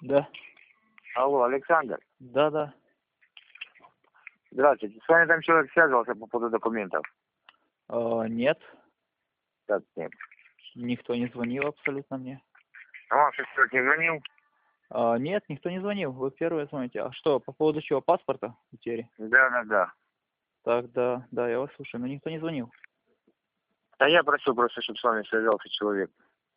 Да. Алло, Александр. Да, да. Здравствуйте. С вами там человек связывался по поводу документов. Нет, Так, нет. никто не звонил абсолютно мне. А вам человек не звонил? Нет, никто не звонил. Вы первые звоните. А что, по поводу чего? Паспорта утери? Да. Так, да, я вас слушаю, но никто не звонил. А я просил просто, чтобы с вами связался человек.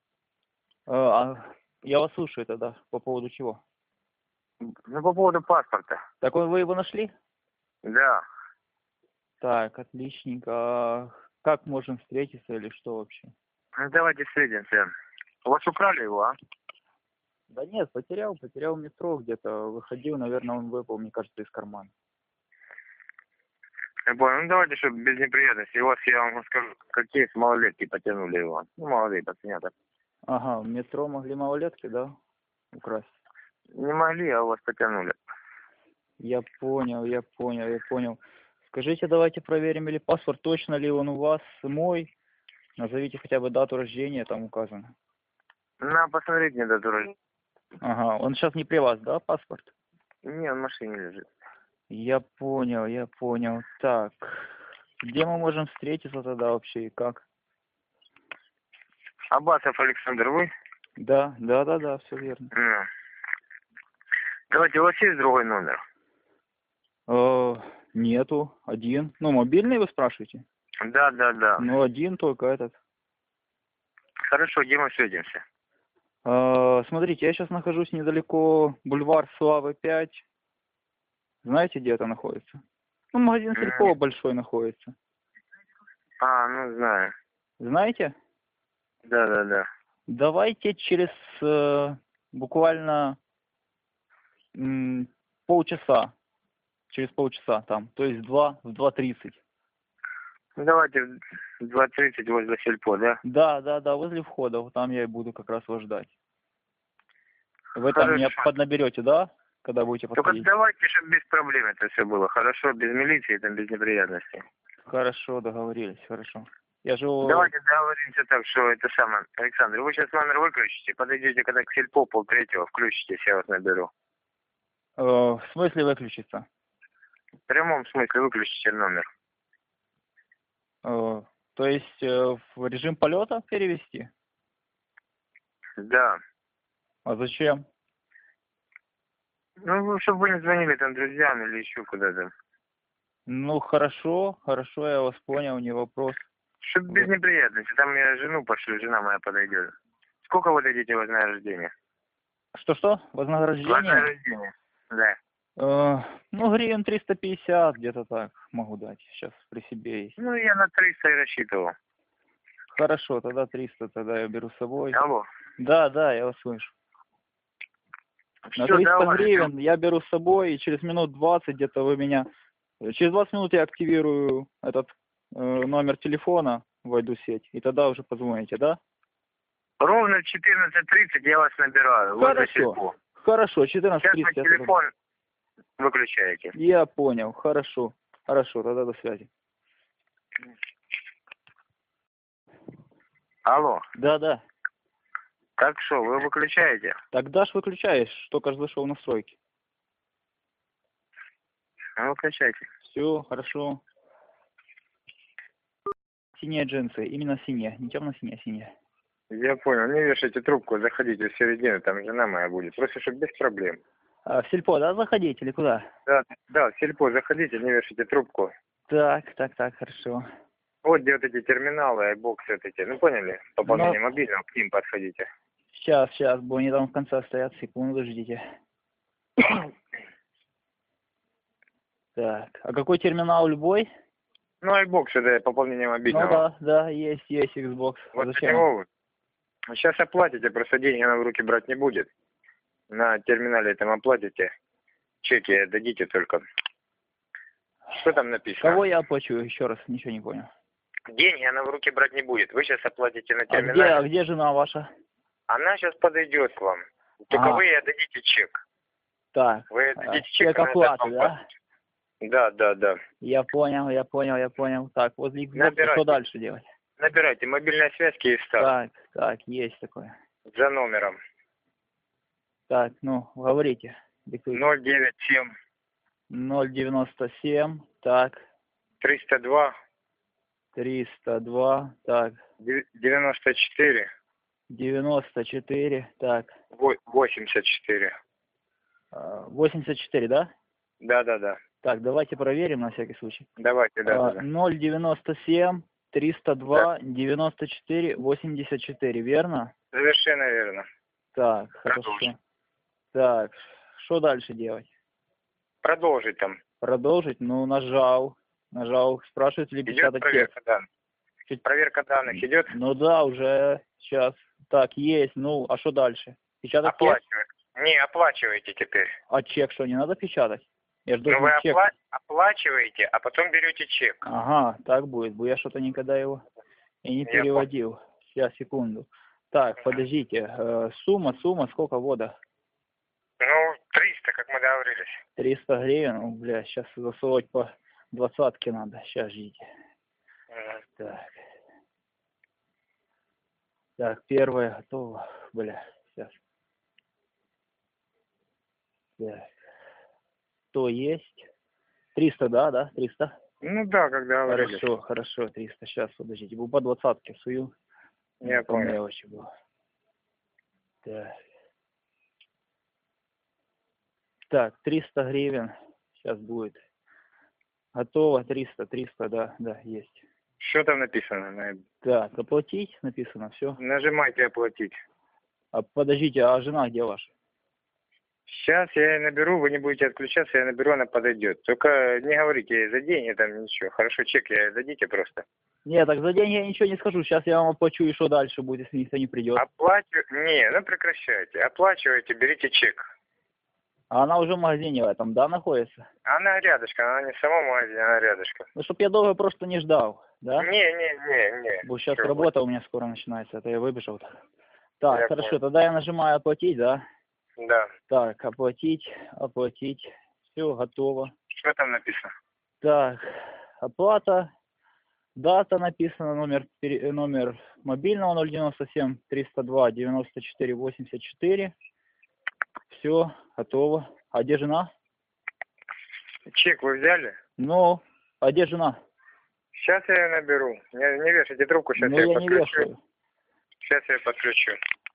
Я вас слушаю тогда. По поводу чего? Ну, по поводу паспорта. Так вы его нашли? Да. Так, отличненько. Как можем встретиться или что вообще? Ну, давайте встретимся. У вас украли его, а? Да нет, потерял в метро где-то. Выходил, наверное, он выпал, мне кажется, из кармана. Я понял. Ну, давайте, чтобы без неприятностей. У вас, я вам скажу, какие малолетки потянули его. Ну, молодые пацанята. Ага, в метро могли малолетки, да, украсть? Не могли, а у вас потянули. Я понял. Скажите, давайте проверим, или паспорт, точно ли он у вас мой. Назовите хотя бы дату рождения, там указано. На, посмотреть мне дату рождения. Ага, он сейчас не при вас, да, паспорт? Не, он в машине лежит. Я понял. Так, где мы можем встретиться тогда вообще и как? Абасов Александр, вы? Да, все верно. Ну. Давайте, у вас есть другой номер? Нету, один. Ну, мобильный вы спрашиваете? Да. Ну, один только этот. Хорошо, где мы встретимся? Смотрите, я сейчас нахожусь недалеко, бульвар Славы 5. Знаете, где это находится? Ну, магазин Сельпо большой находится. Ну знаю. Знаете? Да. Давайте через буквально полчаса. Через полчаса там. То есть в 2:30. Ну, давайте в 2:30 возле Сельпо, да? Да, возле входа. Вот там я и буду как раз вас ждать. Вы там меня Хорошо. поднаберете, да? Когда будете Только подходить? давайте, чтобы без проблем это все было. Хорошо, без милиции, там без неприятностей. Хорошо, договорились, хорошо. Я живу... Давайте договоримся так, что это самое. Александр, вы сейчас номер выключите, подойдете, когда к Сельпо 2:30, включитесь, я вас наберу. в смысле выключиться? В прямом смысле выключите номер. То есть в режим полета перевести? Да. А зачем? Ну, чтобы вы не звонили там друзьям или еще куда-то. Ну, хорошо, я вас понял, не вопрос. Чтобы без неприятностей. Там я жену пошлю, жена моя подойдет. Сколько вы дадите вознаграждение? Что? Вознаграждение? Вознаграждение, да. Ну, гривен 350, где-то так могу дать. Сейчас при себе есть. Ну, я на 300 и рассчитывал. Хорошо, тогда 300, тогда я беру с собой. Алло. Да, я вас слышу. На Все, 300 давай. гривен я беру с собой, и через минут 20 где-то вы меня... Через 20 минут я активирую этот номер телефона, войду в сеть, и тогда уже позвоните, да? Ровно в 14:30 я вас набираю. Возле Сельпо. Хорошо, Сейчас 14:30. вы телефон выключаете. Я понял, хорошо, тогда до связи. Алло. Да. Так что, вы выключаете? Тогда ж выключаешь, только ж зашел в настройки. Ну, выключайте. Все, хорошо. Синие джинсы, именно синие, не темно-синие, синие. Я понял. Не вешайте трубку, заходите в середину, там жена моя будет. Просто, чтобы без проблем. В Сельпо, да, заходить или куда? Да, в Сельпо заходите, не вешайте трубку. Так, хорошо. Вот где вот эти терминалы, айбоксы вот эти. Ну, поняли? Пополнение мобильного, к ним подходите. Сейчас, бо они там в конце стоят, секунду, ждите. Так, а какой терминал, любой? Ну, айбокс это пополнение мобильного. Ну да, есть Xbox. Вот Зачем? него вы. Сейчас оплатите, просто деньги она в руки брать не будет. На терминале там оплатите. Чеки дадите только. Что там написано? Кого я оплачу? Еще раз, ничего не понял. Деньги она в руки брать не будет. Вы сейчас оплатите на терминале. А где жена ваша? Она сейчас подойдет к вам. Только вы ей отдадите чек. Так, Вы отдадите чек, чек она оплаты, да? Да. Я понял. Так, возле Xbox что дальше делать? Набирайте. Мобильная связь Киевстар. Так, есть такое. За номером. Так, ну, говорите. Диктуйте. 097 097, так, 302 302, так, 94 94, так, 84. 84, да? Да. Так, давайте проверим на всякий случай. Давайте, да. 097, 302, 94, 84, верно? Совершенно верно. Так, Продолжим. хорошо. Так, что дальше делать? Продолжить там. Продолжить? Ну, нажал, спрашивает ли Идет печатать текст. проверка данных. Проверка данных идет. Ну да, уже сейчас. Так, есть, ну, а что дальше? Печатать текст? Оплачивать. Не, оплачиваете теперь. А чек что, не надо печатать? Я ж Ну должен вы чек. оплачиваете, а потом берете чек. Ага, так будет. Я что-то никогда его и не Я переводил. Сейчас, секунду. Так, подождите. Сумма, сколько вода? Ну, 300, как мы договорились. 300 гривен? Ну, бля, сейчас засовывать по 20-ке надо. Сейчас, ждите. Так. Так, первое готово. Бля, сейчас. Так. То есть? 300, да? 300? Ну да, как договорились. Хорошо, 300. Сейчас, подождите. По 20-ке сую. Я По понял. мелочи было. Так. Так, 300 гривен. Сейчас будет. Готово, 300, да, есть. Что там написано? Так, оплатить написано, все. Нажимайте оплатить. А подождите, а жена где ваша? Сейчас я ей наберу, вы не будете отключаться, я наберу, она подойдет. Только не говорите ей за деньги там ничего. Хорошо, чек ей дадите просто. Нет, так за деньги я ничего не скажу. Сейчас я вам оплачу, и что дальше будет, если никто не придет? Не, ну прекращайте. Оплачивайте, берите чек. А она уже в магазине в этом, да, находится? Она рядышком, она не в самом магазине, она рядышком. Ну, чтоб я долго просто не ждал, да? Не. Бо сейчас Всё, работа у меня скоро начинается, это я выбежал. Так, Я хорошо, понял. тогда я нажимаю оплатить, да? Да. Так, оплатить. Все, готово. Что там написано? Так, оплата, дата написана, номер мобильного 097 302 94 84. Все, готово. А где жена? Чек вы взяли? Ну, а где жена? Сейчас я ее наберу. Не вешайте трубку, сейчас Ну, я ее я не подключу. вешаю. Сейчас я ее подключу.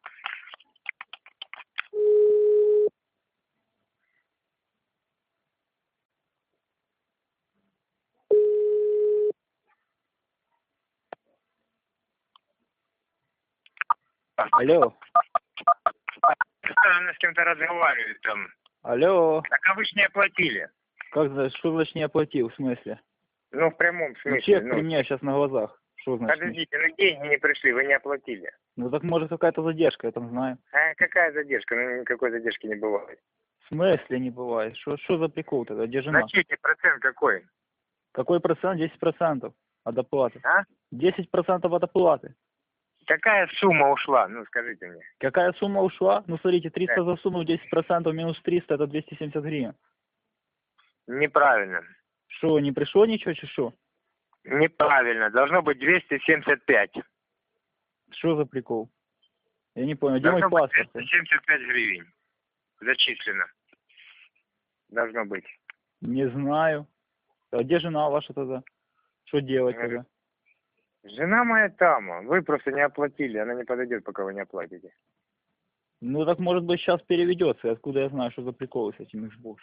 Алло, Она с кем-то разговаривает там. алло. Так а вы ж не оплатили. Что значит не оплатил, в смысле? Ну, в прямом Ну, смысле. чек при мне сейчас на глазах. Что значит? Подождите, ну деньги не пришли, вы не оплатили. Ну, так может какая-то задержка, я там знаю. А какая задержка? Ну, никакой задержки не бывает. В смысле не бывает? Что за прикол тогда? Где жена? На чеке процент какой? Какой процент? 10% от оплаты. А? 10% от оплаты. Какая сумма ушла? Ну, скажите мне. Какая сумма ушла? Ну, смотрите, 300 за сумму, 10% минус 300, это 270 гривен. Неправильно. Что, не пришло ничего, что? Неправильно. Должно быть 275. Что за прикол? Я не понял, где мой Должно быть паспорт? 275 гривен. Зачислено. Должно быть. Не знаю. А где жена ваша тогда? Что делать тогда? Жена моя там. Вы просто не оплатили. Она не подойдет, пока вы не оплатите. Ну, так может быть сейчас переведется. Откуда я знаю, что за приколы с этим Xbox?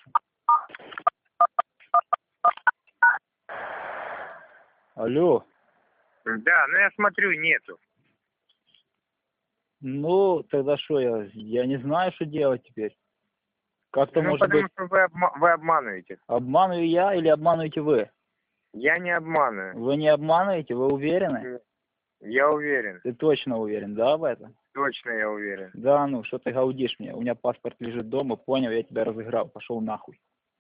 Алло. Да, но я смотрю, нету. Ну, тогда что, я не знаю, что делать теперь. Как-то, Ну, может потому быть, что вы обманываете. обманываю я или обманываете вы? Я не обманываю. Вы не обманываете, вы уверены? Я уверен. Ты точно уверен, да, в этом? Точно я уверен. Да, ну, что ты гаудишь мне? У меня паспорт лежит дома, понял, я тебя разыграл, пошел нахуй.